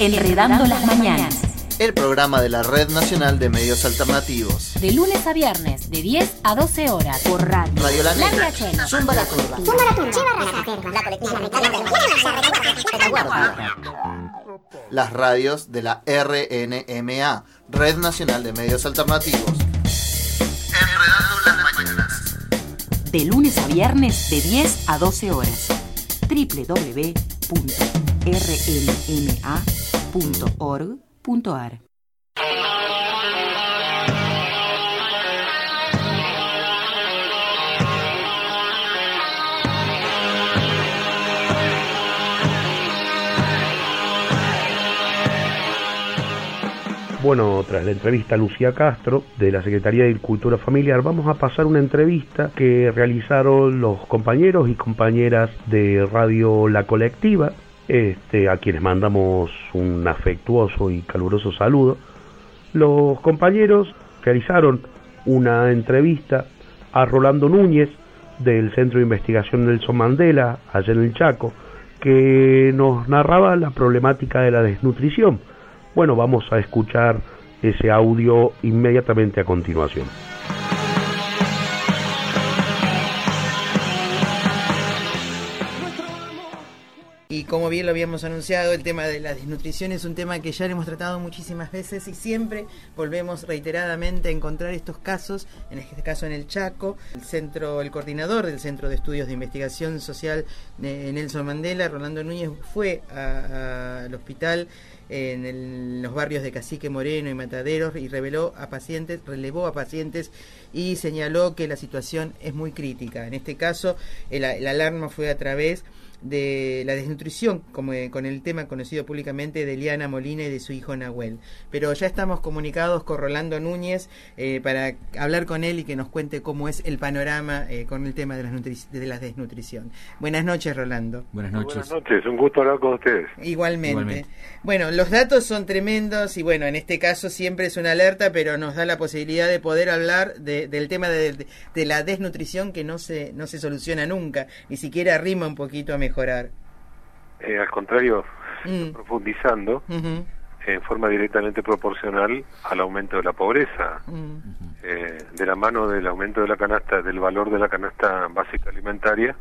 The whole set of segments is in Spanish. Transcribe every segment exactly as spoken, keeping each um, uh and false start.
Enredando las Mañanas, el programa de la Red Nacional de Medios Alternativos. de lunes a viernes, de diez a doce horas, por radio. Radio La Negra, Riachuelo, Zumba la Curva, Zumba la Turba, Lleva Raza, La Colectiva, La Retaguardia. las radios de la R N M A, Red Nacional de Medios Alternativos. Enredando las Mañanas. de lunes a viernes, de diez a doce horas. doble u doble u doble u punto r n m a punto org punto a r. Bueno, tras la entrevista a Lucía Castro de la Secretaría de Cultura Familiar, vamos a pasar una entrevista que realizaron los compañeros y compañeras de Radio La Colectiva, este, a quienes mandamos un afectuoso y caluroso saludo. Los compañeros realizaron una entrevista a Rolando Núñez del Centro de Investigación Nelson Mandela, allá en el Chaco, que nos narraba la problemática de la desnutrición. Bueno, vamos a escuchar ese audio inmediatamente a continuación. Y como bien lo habíamos anunciado, el tema de la desnutrición es un tema que ya le hemos tratado muchísimas veces y siempre volvemos reiteradamente a encontrar estos casos, en este caso en el Chaco. El centro, el coordinador del Centro de Estudios de Investigación Social de Nelson Mandela, Rolando Núñez, fue a, a, al hospital en el, los barrios de Cacique Moreno y Mataderos y reveló a pacientes, relevó a pacientes y señaló que la situación es muy crítica. En este caso, el, el alarma fue a través de la desnutrición, como eh, con el tema conocido públicamente de Eliana Molina y de su hijo Nahuel. Pero ya estamos comunicados con Rolando Núñez eh, para hablar con él y que nos cuente cómo es el panorama eh, con el tema de, las nutri- de la desnutrición. Buenas noches, Rolando. Buenas noches. Buenas noches, un gusto hablar con ustedes. Igualmente. Igualmente. Bueno, los datos son tremendos y bueno, en este caso siempre es una alerta, pero nos da la posibilidad de poder hablar de, del tema de, de, de la desnutrición que no se no se soluciona nunca, ni siquiera rima un poquito a mejorar. Eh, al contrario, Mm. profundizando Uh-huh. en forma directamente proporcional al aumento de la pobreza, Mm. eh, de la mano del aumento de la canasta, del valor de la canasta básica alimentaria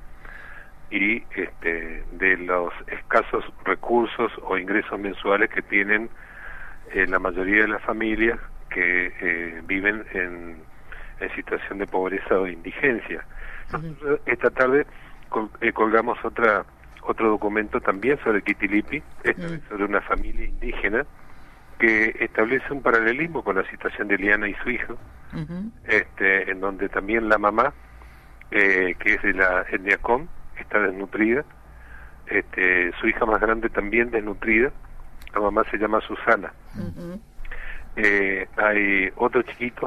y este, de los escasos recursos o ingresos mensuales que tienen eh, la mayoría de las familias que eh, viven en, en situación de pobreza o de indigencia. Uh-huh. Esta tarde col- eh, colgamos otra otro documento también sobre Quitilipi, esta vez Mm. sobre una familia indígena que establece un paralelismo con la situación de Eliana y su hijo, Uh-huh. este, en donde también la mamá, eh, que es de la etnia Com, está desnutrida, este, su hija más grande también desnutrida, la mamá se llama Susana. Uh-huh. Eh, hay otro chiquito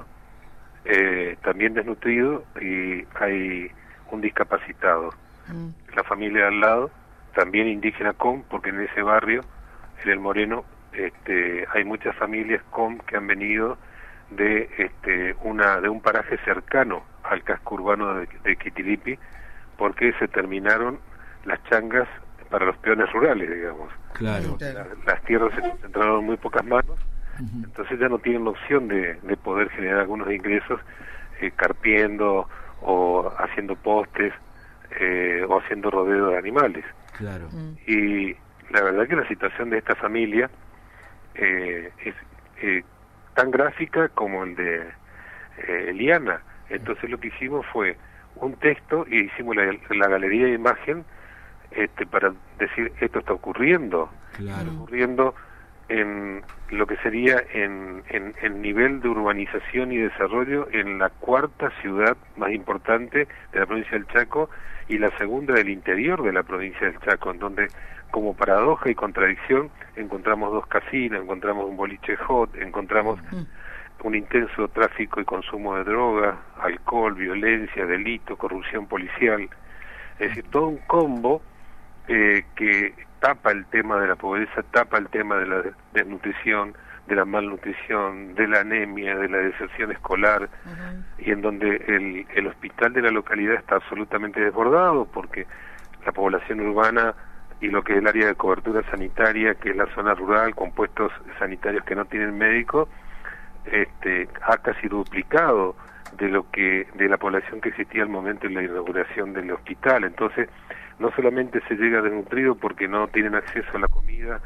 eh, también desnutrido y hay un discapacitado. Mm. La familia de al lado, también indígena Com, porque en ese barrio, en el Moreno, este, hay muchas familias Com que han venido de este, una de un paraje cercano al casco urbano de, de Quitilipi, porque se terminaron las changas para los peones rurales, digamos. Claro. Claro. La- las tierras se concentraron en muy pocas manos, Ujú. entonces ya no tienen la opción de, de poder generar algunos ingresos eh, carpiendo o haciendo postes eh, o haciendo rodeo de animales. Claro. Mm. Y la verdad que la situación de esta familia eh, es eh, tan gráfica como el de eh, Eliana. Entonces lo que hicimos fue un texto y hicimos la, la galería de imagen este, para decir esto está ocurriendo, Claro. ocurriendo en lo que sería en, en el nivel de urbanización y desarrollo en la cuarta ciudad más importante de la provincia del Chaco y la segunda del interior de la provincia del Chaco, en donde como paradoja y contradicción encontramos dos casinos, encontramos un boliche hot, encontramos un intenso tráfico y consumo de droga, alcohol, violencia, delito, corrupción policial, es decir, todo un combo eh, que tapa el tema de la pobreza, tapa el tema de la desnutrición, de la malnutrición, de la anemia, de la deserción escolar, Uh-huh. y en donde el, el hospital de la localidad está absolutamente desbordado porque la población urbana y lo que es el área de cobertura sanitaria, que es la zona rural, con puestos sanitarios que no tienen médico, este, ha casi duplicado de lo que de la población que existía al momento de la inauguración del hospital. Entonces, no solamente se llega desnutrido porque no tienen acceso a la comida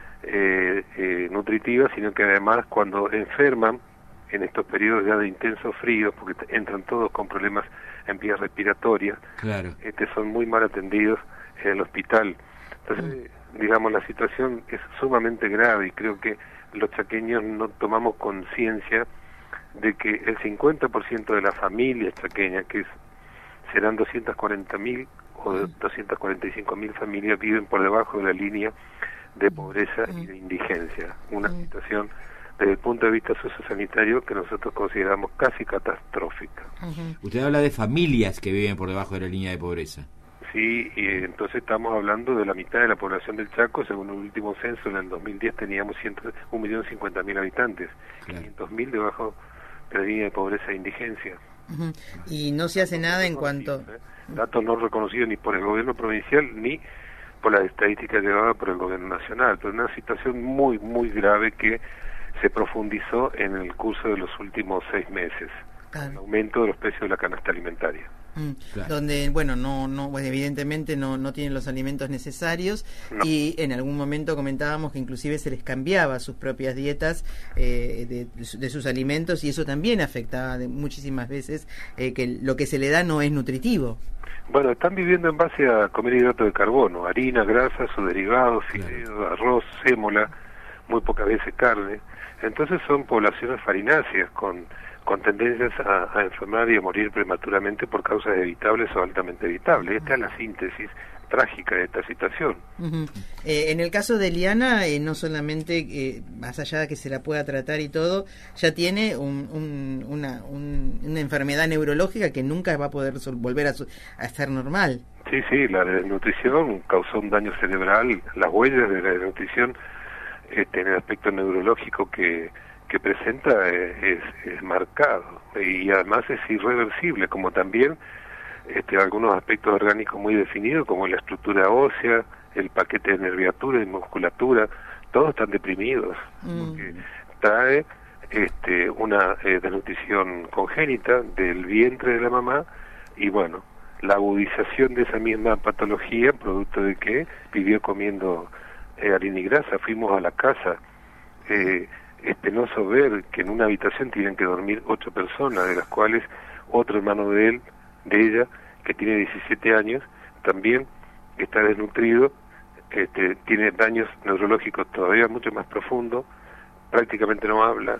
eh, eh, nutritiva, sino que además cuando enferman en estos periodos ya de intenso frío, porque entran todos con problemas en vías respiratorias, claro. este, son muy mal atendidos en el hospital. Entonces, mm. digamos, la situación es sumamente grave y creo que los chaqueños no tomamos conciencia de que el cincuenta por ciento de las familias chaqueñas, que es, serán doscientas cuarenta mil o doscientas cuarenta y cinco mil familias, viven por debajo de la línea de pobreza y de indigencia. Una situación desde el punto de vista sociosanitario que nosotros consideramos casi catastrófica. Uh-huh. Usted habla de familias que viven por debajo de la línea de pobreza. Sí, y entonces estamos hablando de la mitad de la población del Chaco. Según el último censo, en el dos mil diez teníamos un millón cincuenta mil habitantes, claro. quinientos mil debajo de la línea de pobreza e indigencia. Uh-huh. Y no se hace nada en cuanto... ¿eh? Datos no reconocidos ni por el gobierno provincial ni por las estadísticas llevadas por el gobierno nacional, pero una situación muy, muy grave que se profundizó en el curso de los últimos seis meses, claro. el aumento de los precios de la canasta alimentaria. Mm, claro. Donde, bueno, no, no, pues evidentemente no, no tienen los alimentos necesarios no. y en algún momento comentábamos que inclusive se les cambiaba sus propias dietas eh, de, de sus alimentos y eso también afectaba de muchísimas veces eh, que lo que se le da no es nutritivo. Bueno, están viviendo en base a comer hidratos de carbono, harina, grasa, sus derivados, fideos, claro. arroz, sémola, muy pocas veces carne. Entonces son poblaciones farináceas con, con tendencias a, a enfermar y a morir prematuramente por causas evitables o altamente evitables. Esta es la síntesis trágica de esta situación. Uh-huh. Eh, en el caso de Eliana, eh, no solamente, eh, más allá de que se la pueda tratar y todo, ya tiene un, un, una, un, una enfermedad neurológica que nunca va a poder sol- volver a, su- a estar normal. Sí, sí, la desnutrición causó un daño cerebral, las huellas de la desnutrición este, en el aspecto neurológico que, que presenta eh, es, es marcado y además es irreversible, como también Este, algunos aspectos orgánicos muy definidos como la estructura ósea, el paquete de nerviatura y musculatura, todos están deprimidos mm. porque trae este, una eh, desnutrición congénita del vientre de la mamá y bueno, la agudización de esa misma patología producto de que vivió comiendo eh, harina y grasa. Fuimos a la casa, eh, es penoso ver que en una habitación tienen que dormir ocho personas, de las cuales otro hermano de él de ella, que tiene diecisiete años, también está desnutrido, este, tiene daños neurológicos todavía mucho más profundos, prácticamente no habla,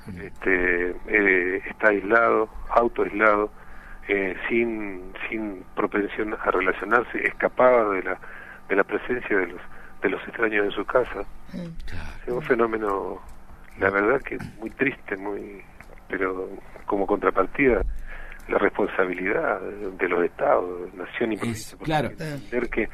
este, eh, está aislado, autoaislado, eh, sin sin propensión a relacionarse, escapaba de la de la presencia de los de los extraños en su casa. Es un fenómeno, la verdad que muy triste, muy, pero como contrapartida la responsabilidad de los estados, nación y provincia, claro. entender que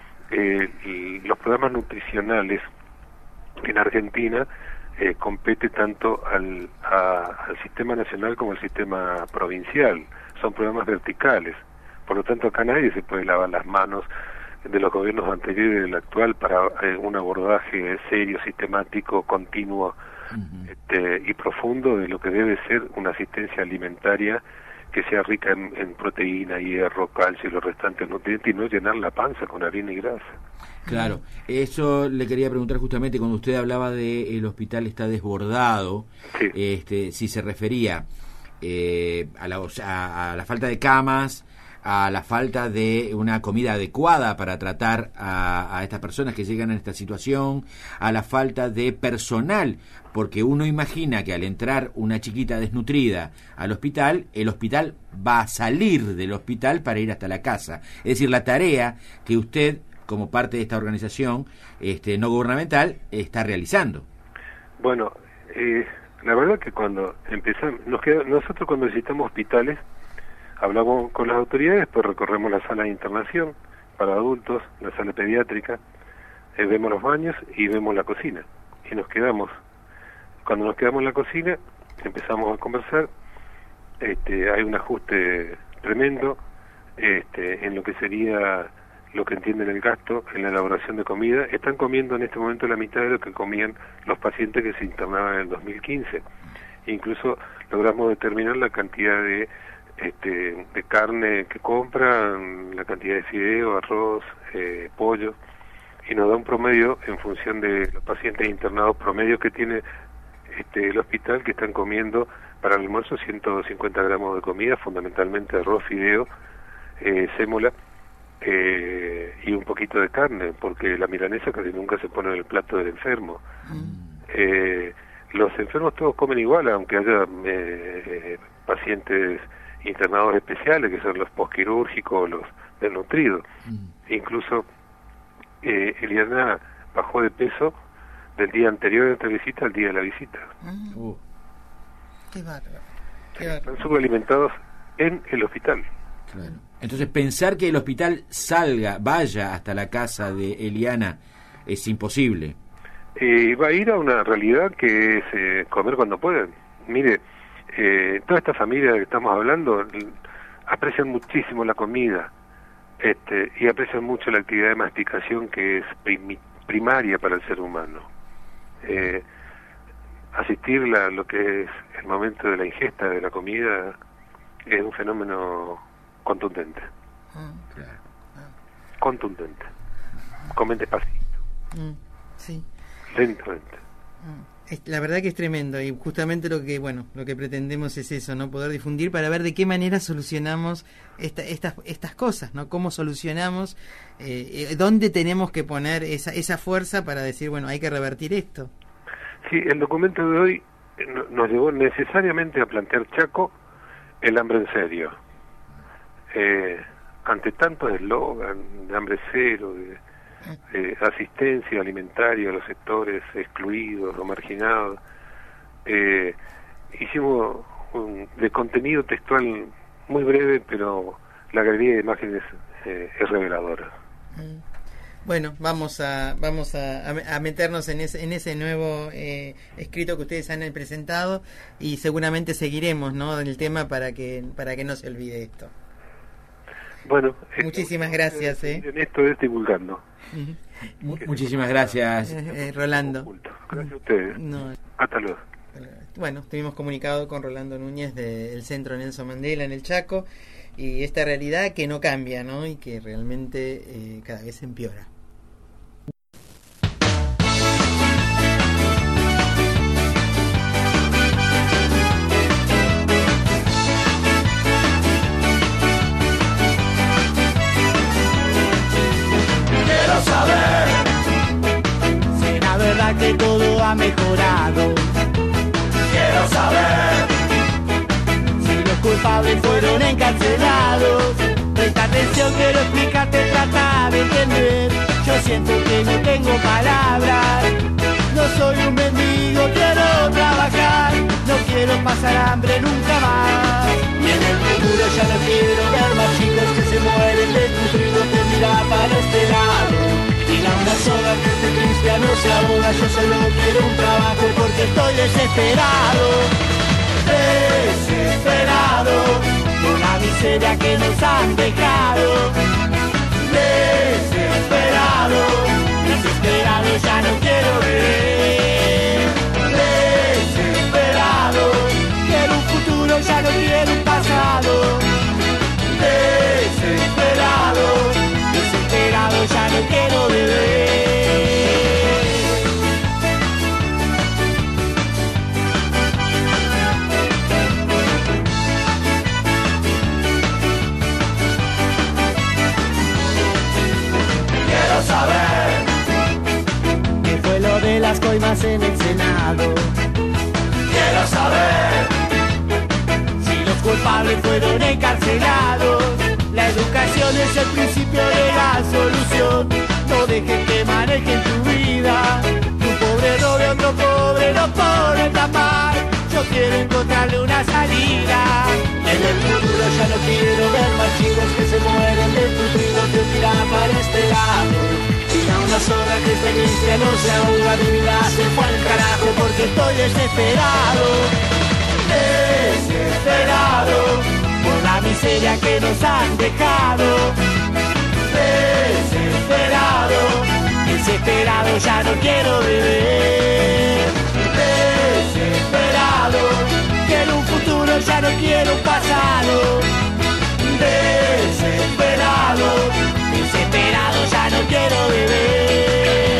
eh, los programas nutricionales en Argentina eh, compete tanto al, a, al sistema nacional como al sistema provincial, son programas verticales, por lo tanto acá nadie se puede lavar las manos de los gobiernos anteriores y del actual para eh, un abordaje serio, sistemático, continuo uh-huh. este, y profundo de lo que debe ser una asistencia alimentaria que sea rica en, en proteína, hierro, calcio y los restantes nutrientes y no llenar la panza con harina y grasa. Claro, eso le quería preguntar justamente cuando usted hablaba de el hospital está desbordado, sí. este, si se refería eh, a, la, a, a la falta de camas, a la falta de una comida adecuada para tratar a, a estas personas que llegan a esta situación, a la falta de personal, porque uno imagina que al entrar una chiquita desnutrida al hospital, el hospital va a salir del hospital para ir hasta la casa. Es decir, la tarea que usted, como parte de esta organización este, no gubernamental, está realizando. Bueno, eh, la verdad que cuando empezamos, nos queda, nosotros cuando visitamos hospitales, hablamos con las autoridades, pues recorremos la sala de internación para adultos, la sala pediátrica, eh, vemos los baños y vemos la cocina. Y nos quedamos, cuando nos quedamos en la cocina, empezamos a conversar, este, hay un ajuste tremendo este, en lo que sería lo que entienden el gasto en la elaboración de comida, están comiendo en este momento la mitad de lo que comían los pacientes que se internaban en el dos mil quince. Incluso logramos determinar la cantidad de este, de carne que compran, la cantidad de fideo, arroz, eh, pollo, y nos da un promedio en función de los pacientes internados promedio que tiene este, el hospital, que están comiendo para el almuerzo ciento cincuenta gramos de comida, fundamentalmente arroz, fideo, eh, sémola, eh, y un poquito de carne, porque la milanesa casi nunca se pone en el plato del enfermo. Mm. Eh, los enfermos todos comen igual, aunque haya eh, pacientes internados especiales, que son los posquirúrgicos, los desnutridos. Mm. Incluso eh, Eliana bajó de peso del día anterior de la visita al día de la visita. Mm. Uh. Qué bárbaro. Qué bárbaro. Están subalimentados en el hospital. Claro. Entonces, pensar que el hospital salga, vaya hasta la casa de Eliana, es imposible. Eh, va a ir a una realidad que es eh, comer cuando pueden. Mire, eh, toda esta familia que estamos hablando aprecian muchísimo la comida, este, y aprecian mucho la actividad de masticación, que es prim primaria para el ser humano. Eh, asistir a lo que es el momento de la ingesta de la comida es un fenómeno contundente. Mm, claro. Contundente. Comen despacito. Mm, sí. Lentamente. La verdad que es tremendo, y justamente lo que bueno lo que pretendemos es eso, no poder difundir para ver de qué manera solucionamos esta, estas estas cosas, no cómo solucionamos, eh, dónde tenemos que poner esa esa fuerza para decir, bueno, hay que revertir esto. Sí, el documento de hoy nos llevó necesariamente a plantear, Chaco, el hambre en serio. Eh, ante tantos eslogan de hambre cero, de Eh, asistencia alimentaria a los sectores excluidos o marginados, eh, hicimos un, de contenido textual muy breve, pero la galería de imágenes eh, es reveladora. Bueno, vamos a vamos a, a meternos en ese, en ese nuevo eh, escrito que ustedes han presentado, y seguramente seguiremos, ¿no?, en el tema para que para que no se olvide esto. Bueno, muchísimas eh, gracias. Eh. En esto es divulgando. Uh-huh. Muchísimas gracias, eh, eh, Rolando. Gracias a ustedes. No. Hasta luego. Bueno, estuvimos comunicados con Rolando Núñez del Centro Nelson Mandela en el Chaco, y esta realidad que no cambia, ¿no?, y que realmente eh, cada vez empeora. Que todo ha mejorado. Quiero saber si los culpables fueron encarcelados. Presta atención, quiero explicarte, trata de entender. Yo siento que no tengo palabras. No soy un mendigo, quiero trabajar. No quiero pasar hambre nunca más. Y en el futuro ya no quiero ver más chicos que se mueren desnutridos, que miran para este lado. Y la una sola que este cristiano se ahoga. Yo solo quiero un trabajo porque estoy desesperado. Desesperado por la miseria que nos han dejado. Desesperado, desesperado, ya no quiero ver. Desesperado, quiero un futuro, ya no quiero un pasado. Desesperado, desesperado, ya no quiero beber. Quiero saber qué fue lo de las coimas en el Senado. Quiero saber si los culpables fueron encarcelados. La educación es el principio de la solución. No dejes que manejen tu vida. Un pobre robe, otro pobre no pone tan mal. Yo quiero encontrarle una salida. Y en el futuro ya no quiero ver más chicos que se mueren desnutridos, que tiran para este lado. Y a una sola que este cristiano se ahoga, mi vida se fue al carajo porque estoy desesperado. Desesperado por la miseria que nos han dejado. Desesperado, desesperado, ya no quiero beber. Desesperado, quiero un futuro, ya no quiero un pasado. Desesperado, desesperado, ya no quiero beber.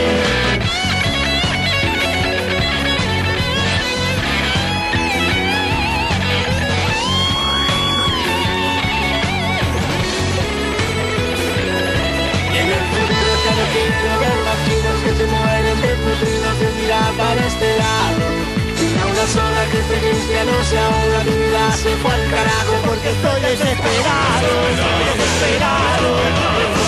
Quiero ver vampiros que se mueren desnutridos de mirar para este lado. Si a una sola experiencia no se ahoga, mi vida se fue al carajo porque estoy desesperado, desesperado.